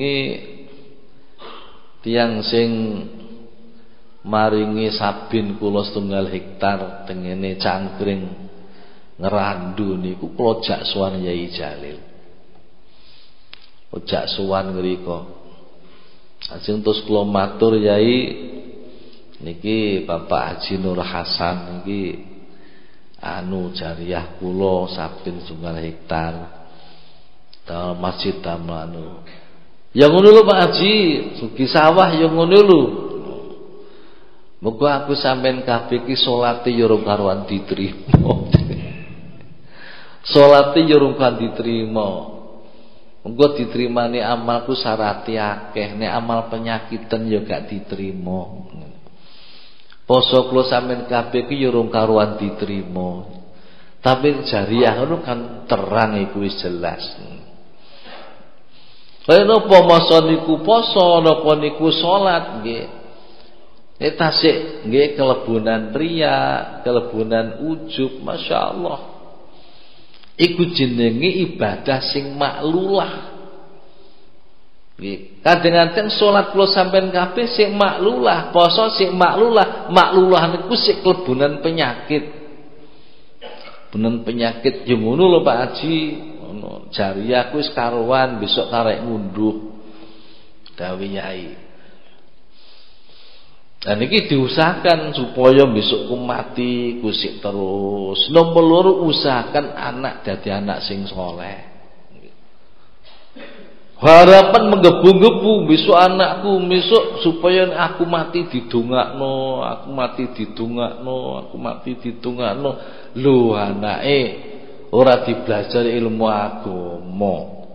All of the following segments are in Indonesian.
Niki tiyang sing maringi sabin kula 1 hektar tengene Cangkring Ngerandu niku kula jak sowan Yai Jalil. Ojak sowan ngrika. Ajeng terus kula matur Yai niki Bapak Haji Nur Hasan niki jariah kula sabin 1 hektar ta masjid damanu. Ya ngono lho Pak Haji, sugi sawah ya ngono lho. Muga aku sampean kabeh iki salate ya ora karuan diterima. Salate ya ora kan diterima. Muga diterimane amalku syarate akeh, nek amal penyakitan ya gak diterima. Poso kula sampean kabeh iki ya ora karuan diterima. Tapi jariah ngono kan terang iku wis jelas. Kaya napa masa niku poso, napa niku salat nggih. Tasik nggih kelebunan riya, kelebunan ujub, masyaallah. Iku jenenge ibadah sing maklulah. Nggih, kadang-kadang salat kula sampean kabeh sing maklulah, poso sing maklulah, maklulah niku sing kelebunan penyakit. Benen penyakit yo ngono lho Pak Haji, ngono. Jariah ku wis karuan besok karek ngunduh. Dawuh Yai. Dan ini diusahakan supaya besokku mati kusik terus. Nomor loro usahakan anak dadi anak sing soleh. Harapan menggebu-gebu besok anakku besok supaya aku mati didongakno, aku mati didongakno, aku mati didongakno. Lho anake ora dibelajar ilmu agama.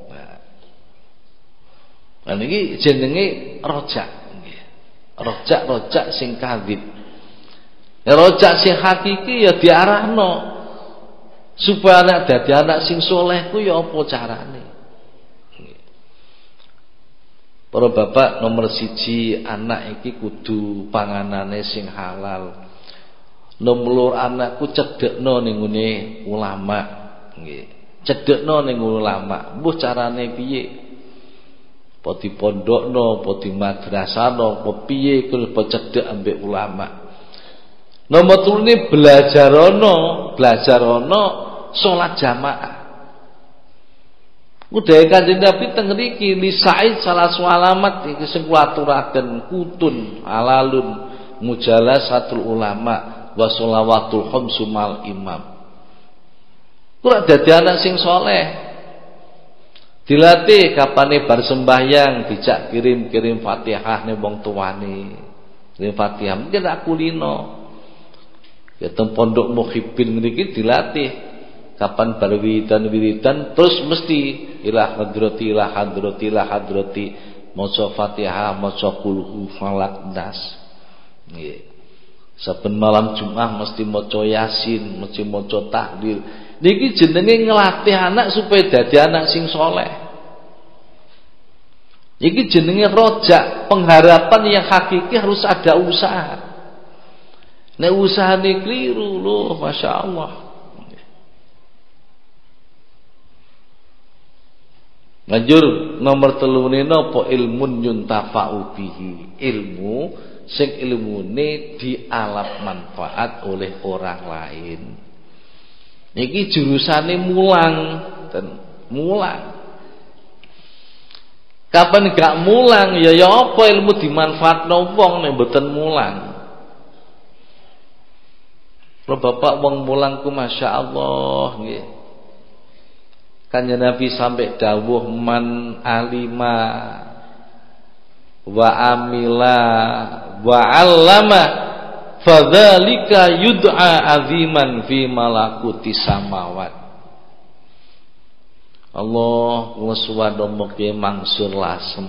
Nah niki jenenge rojak. Rojak sing kadzib. Rojak sing hakiki ya diarahno supaya anak dadi anak sing soleh ku ya apa carane. Para bapak nomor 1 anak iki kudu panganane sing halal. Nomor anakku cedekno ning ngene ulama nggih. Cedekno ning ulama. Mbuh carane piye? Apa dipondokno, apa di madrasahno, apa piye kuwi cedhek ambek ulama. Nomor 3 ini belajar ana salat jamaah. Budaya Kanjeng Nabi teng mriki li Said salah alamat iki sing kula aturaken kutun halalun mujalasatul ulama wa shalawatul khamsu mal imam. Kula dadi anak sing saleh. Dilatih kapane bar sembahyang dijak kirim Fatihah ning wong tuane. Kirim Fatihah mungkin tak kulino. Ya teng pondok Muhibbin mriki dilatih kapan bar wiridan terus mesti ila hadrati maca Fatihah maca kulhu falak nas. Nggih. Saben malam Jumat mesti maca Yasin, mesti maca tahlil. Niki jenenge ngelatih anak supaya dadi anak sing soleh. Niki jenenge rojak, pengharapan yang hakiki harus ada usaha. Nek usahane keliru loh, masya Allah. Lanjut nomor 3 napa ilmun yuntafa'u bihi. Ilmu sing ilmune dialap manfaat oleh orang lain. Niki jurusane mulang dan mulang. Kapan gak mulang ya apa ilmu dimanfaatno wong nek mboten mulang. Lho bapak wong mulang ku masyaallah nggih. Kanjeng Nabi sampai dawuh man alima wa amila wa 'allama fadzalika yud'a aziman fi malakuti samawat. Allah ngsuwada Ki Mansur Lasem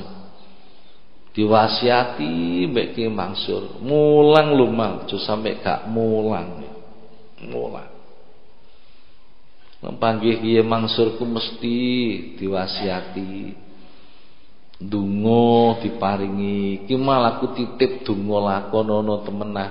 diwasiati mbek Ki Mansur mulang lho Mang, aja sampe gak mulang. Mulang. Panggih Ki Mansur ku mesti diwasiati donga diparingi. Ki malah aku titip donga lakonono temenan.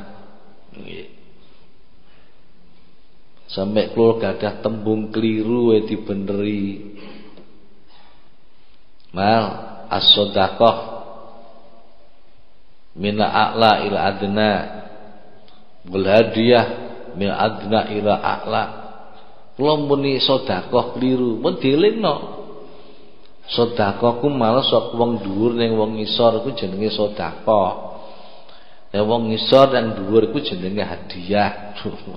Sampai kula gadah tembung keliru dibeneri. Mal as-shadaqah min a'la ila adna wal hadiyah min adna ila a'la. Kula muni sedekah kliru, mun dielingno. Sedekah ku malah sok wong dhuwur ning wong ngisor ku jenenge sedekah. Nek wong ngisor dan dhuwur ku jenenge hadiah.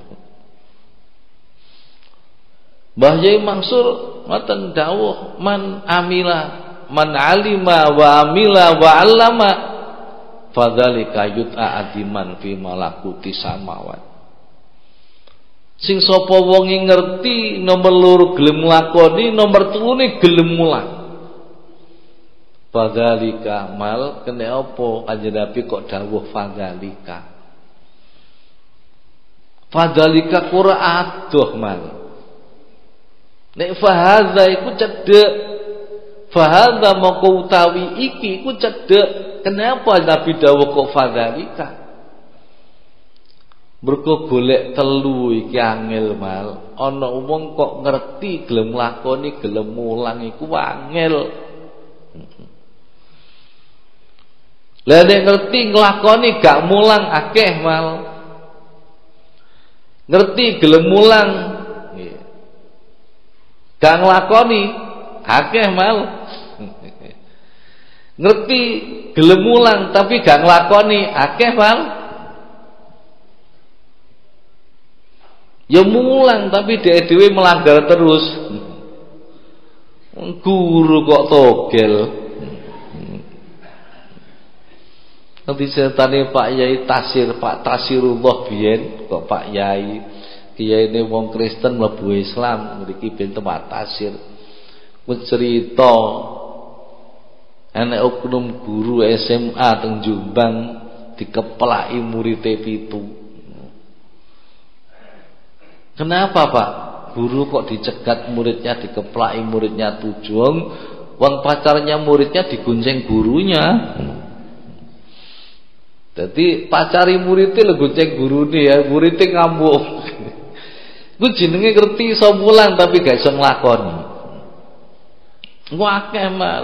Mbah Yai Mansur ngoten dawuh, man alima wa amila wa 'allama fadzalika yut'a adiman fi malakuti samawat. Sing sapa wonge ngerti, nomor loro gelem nglakoni, nomor telune gelem mulang. Fadzalika mal kene apa Kanjeng Nabi kok dawuh fadzalika. Fadzalika qura adoh mal. Nek fahadza iku cedhek. Fahadza moko utawi iki iku cedhek. Kenapa Nabi dawuh kok fadzalika? Mergo golek telu iki angel mal. Ana wong kok ngerti gelem lakoni gelem mulang iku angel. Lah nek ngerti nglakoni gak mulang akeh mal. Ngerti gelem mulang nggih. Gak nglakoni akeh mal. Ngerti gelem mulang tapi gak nglakoni akeh mal. Ya mulang tapi dhewe melanggar terus. Guru kok togel. Nanti ceritane Pak Yai Tasir, Pak Tasirullah biyen kok Pak Yai kiyaine wong Kristen mlebu Islam mriki ben Pak Tasir. Ku cerita ana oknum guru SMA teng Jombang dikeplaki murid 7. Kenapa Pak? Guru kok dicegat muridnya, dikeplaki muridnya 7? Wong pacarnya muridnya digonceng gurunya. Jadi pacari muridnya gonceng gurune ya, muridnya ngamuk. Ku jenenge ngerti iso mulang tapi gak iso nglakoni. Ku akeh mal.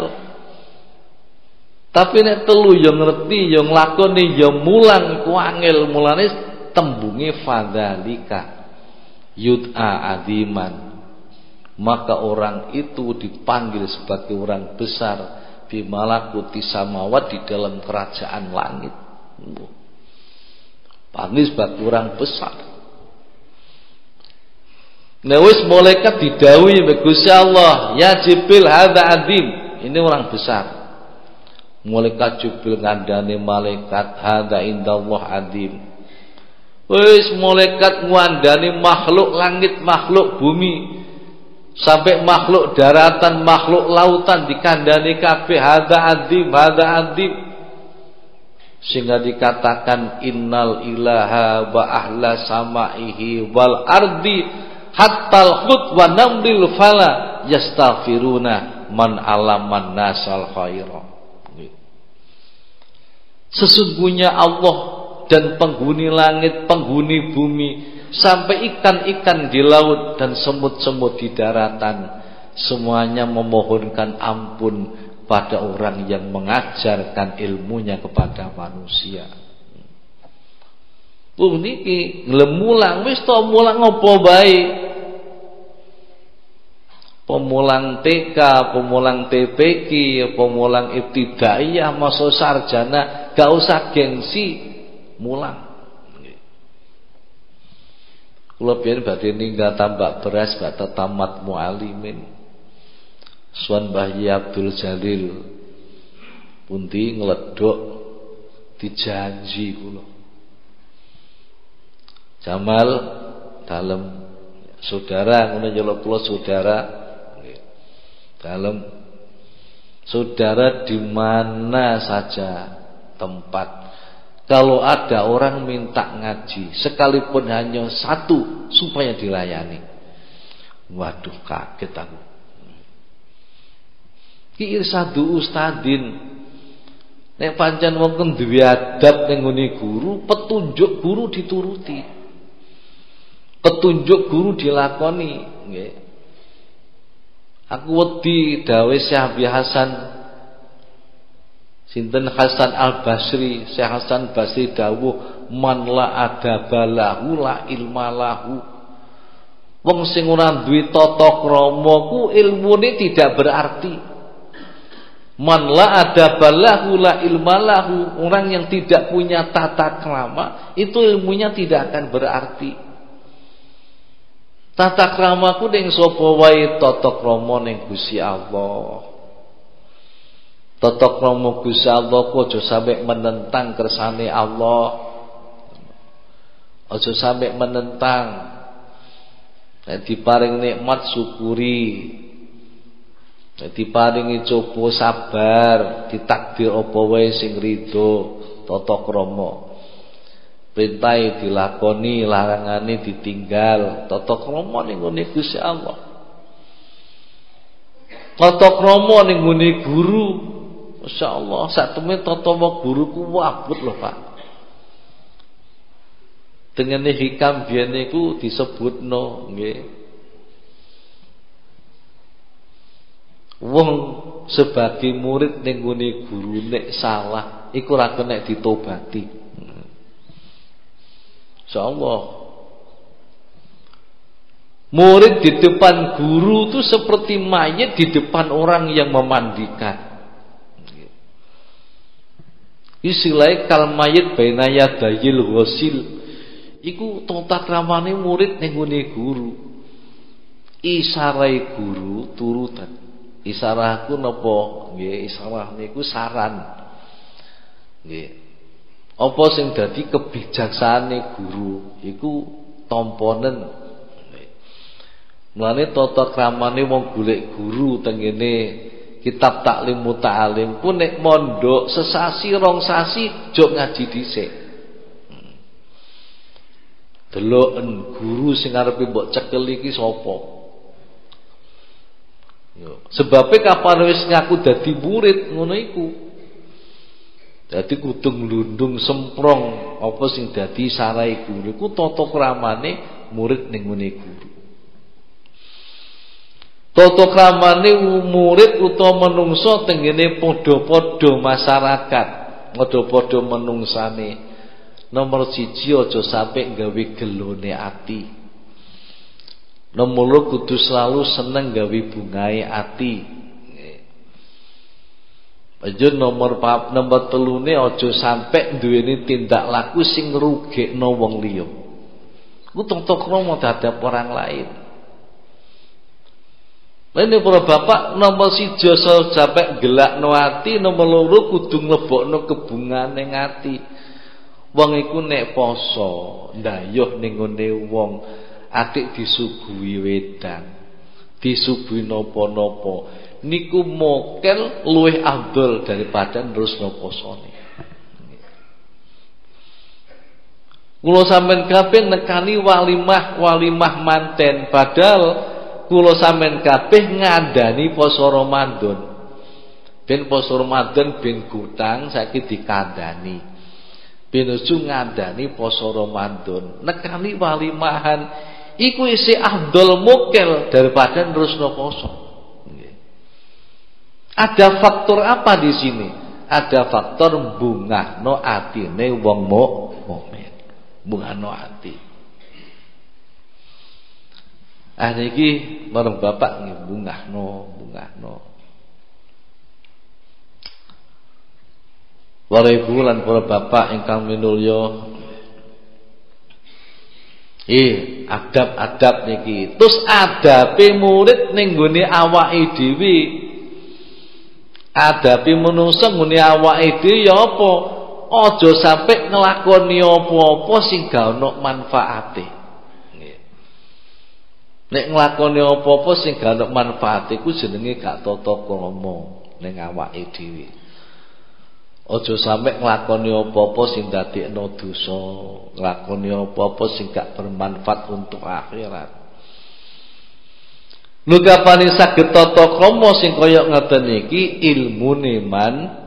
Tapi nek telu ya ngerti, ya nglakoni, ya mulang iku angel. Mulane tembunge fadzalika yud'a adiman, maka orang itu dipanggil sebagai orang besar fi malakuti samawat, di dalam kerajaan langit. Panggil sebagai orang besar. Nah wis malaikat didhawuhi mbek Gusti Allah, ya Jibril hadza adim, ini orang besar. Malaikat Jibril ngandani malaikat hadza indallah adim. Wis malaikat ngandani makhluk langit, makhluk bumi, sampai makhluk daratan, makhluk lautan dikandani kabeh hadza adim, hadza adim. Sehingga dikatakan innal ilaha wa ahla samaihi wal ardi hattal khut wa namdil fala yastaghfiruna man alaman nasal khaira. Sesungguhnya Allah dan penghuni langit, penghuni bumi, sampai ikan-ikan di laut dan semut-semut di daratan, semuanya memohonkan ampun pada orang yang mengajarkan ilmunya kepada manusia. Niki nglemulang wis to mulang apa bae. Pemulang TK, pemulang TPQ, pemulang ibtidaiyah, masuk sarjana, gak usah gengsi mulang. Kula biyen badhe ninggal tambak beras badhe tamat mualimin. Suwan Mbah Yai Abdul Jalil pundi ngledok dijanji kula. Jamal dalem saudara ngono nyeluk kula saudara. Dalem saudara di mana saja tempat, kalau ada orang minta ngaji sekalipun hanya satu supaya dilayani. Waduh kaget aku. Ki irsadu ustadin. Nek pancen wong duwe adab ning ngene guru, petunjuk guru dituruti. Petunjuk guru dilakoni, nggih. Aku wedi dawuh Syekh Abi Hasan Sinten Hasan Al-Basri, Syekh Hasan Basri dawuh man la adabalahu la ilmalahu. Wong sing ora duwe tata krama ku ilmune tidak berarti. Man la adabalahu la ilmalahu, orang yang tidak punya tata krama itu ilmunya tidak akan berarti. Tata krama ku ning sapa wae? Tata krama ning Gusti Allah. Tata krama Gusti Allah ku aja sampai menentang kersane Allah. Aja sampai menentang. Nek diparing nikmat syukuri. Nek diparingi coba sabar, ditakdir apa wae sing ridho, tata krama. Perintah dilakoni, larangane ditinggal, tata krama ning ngene Gusti Allah. Tata krama ning ngene guru, masyaallah, sak temene tata guru ku abot lho, Pak. Dengene hikam biyen niku disebutno nggih. Wong sebagai murid ning gone guru nek salah iku ora kena ditobati. Insyaallah. Murid di depan guru itu seperti mayit di depan orang yang memandikan. Istilahnya kal mayit baina yadayil ghasil. Iku tata kramane murid ning gone guru. Isarai guru turutan. Isarahku napa? Nggih, isarah niku saran. Nggih. Apa sing dadi kebijaksane guru iku tamponen. Mulane tata kramane wong golek guru teng ngene kitab taklim muta'alim ku nek mondok sesasi rong sasi jog ngaji dhisik. Deloken guru sing arepe mbok cekel iki sapa? Yo, sebabe kapan wis ngaku dadi murid ngono iku. Dadi kudu nglundung semprong apa sing dadi sarai guru iku tata kramane murid ning ngene guru. Tata kramane murid utawa menungso tengene padha-padha masyarakat, padha-padha menungsane. Nomor 1 aja sampai gawe gelone ati. Nomor 2 kudu selalu seneng gawe bungae ati. Aja nomor 3 aja sampai duweni tindak laku sing ngrugekno wong liya. Ku tata krama terhadap orang lain. Ini para bapak, nomor 1 aja sampai gelakno ati, nomor 2 kudu nglebokno kebungane ati. Wong iku nek poso ndayuh ning ngene wong atik disuguhi wedang, disuguhi napa-napa, niku mokel luwih afdol daripada nerusno posone. Kula sampean kabeh nekani walimah manten, padahal kula sampean kabeh ngandani poso Ramadan. Ben poso Ramadan ben gutang saiki dikandani. Pinuju ngandani poso Ramadan, nekani walimahan iku isih afdol mokel daripada nerusno poso. Ada faktor apa di sini? Ada faktor bungahno atine wong mukmin. Bungahno ati. Niki marang bapak nggih bungahno. Para ibu lan para bapak ingkang minulya, adab-adab niki. Terus adabe murid ning nggone awake dhewe. Adabe manungsa nggone awake dhewe ya apa? Aja sampai nglakoni apa-apa sing ga ono manfaate. Nggih. Nek nglakoni apa-apa sing ga ono manfaate ku jenenge gak tata krama ning awake dhewe. Aja sampai nglakoni apa-apa sing dadekno dosa, nglakoni apa-apa sing gak bermanfaat untuk akhirat. Lho kapane saged tata krama sing kaya ngeten iki ilmune man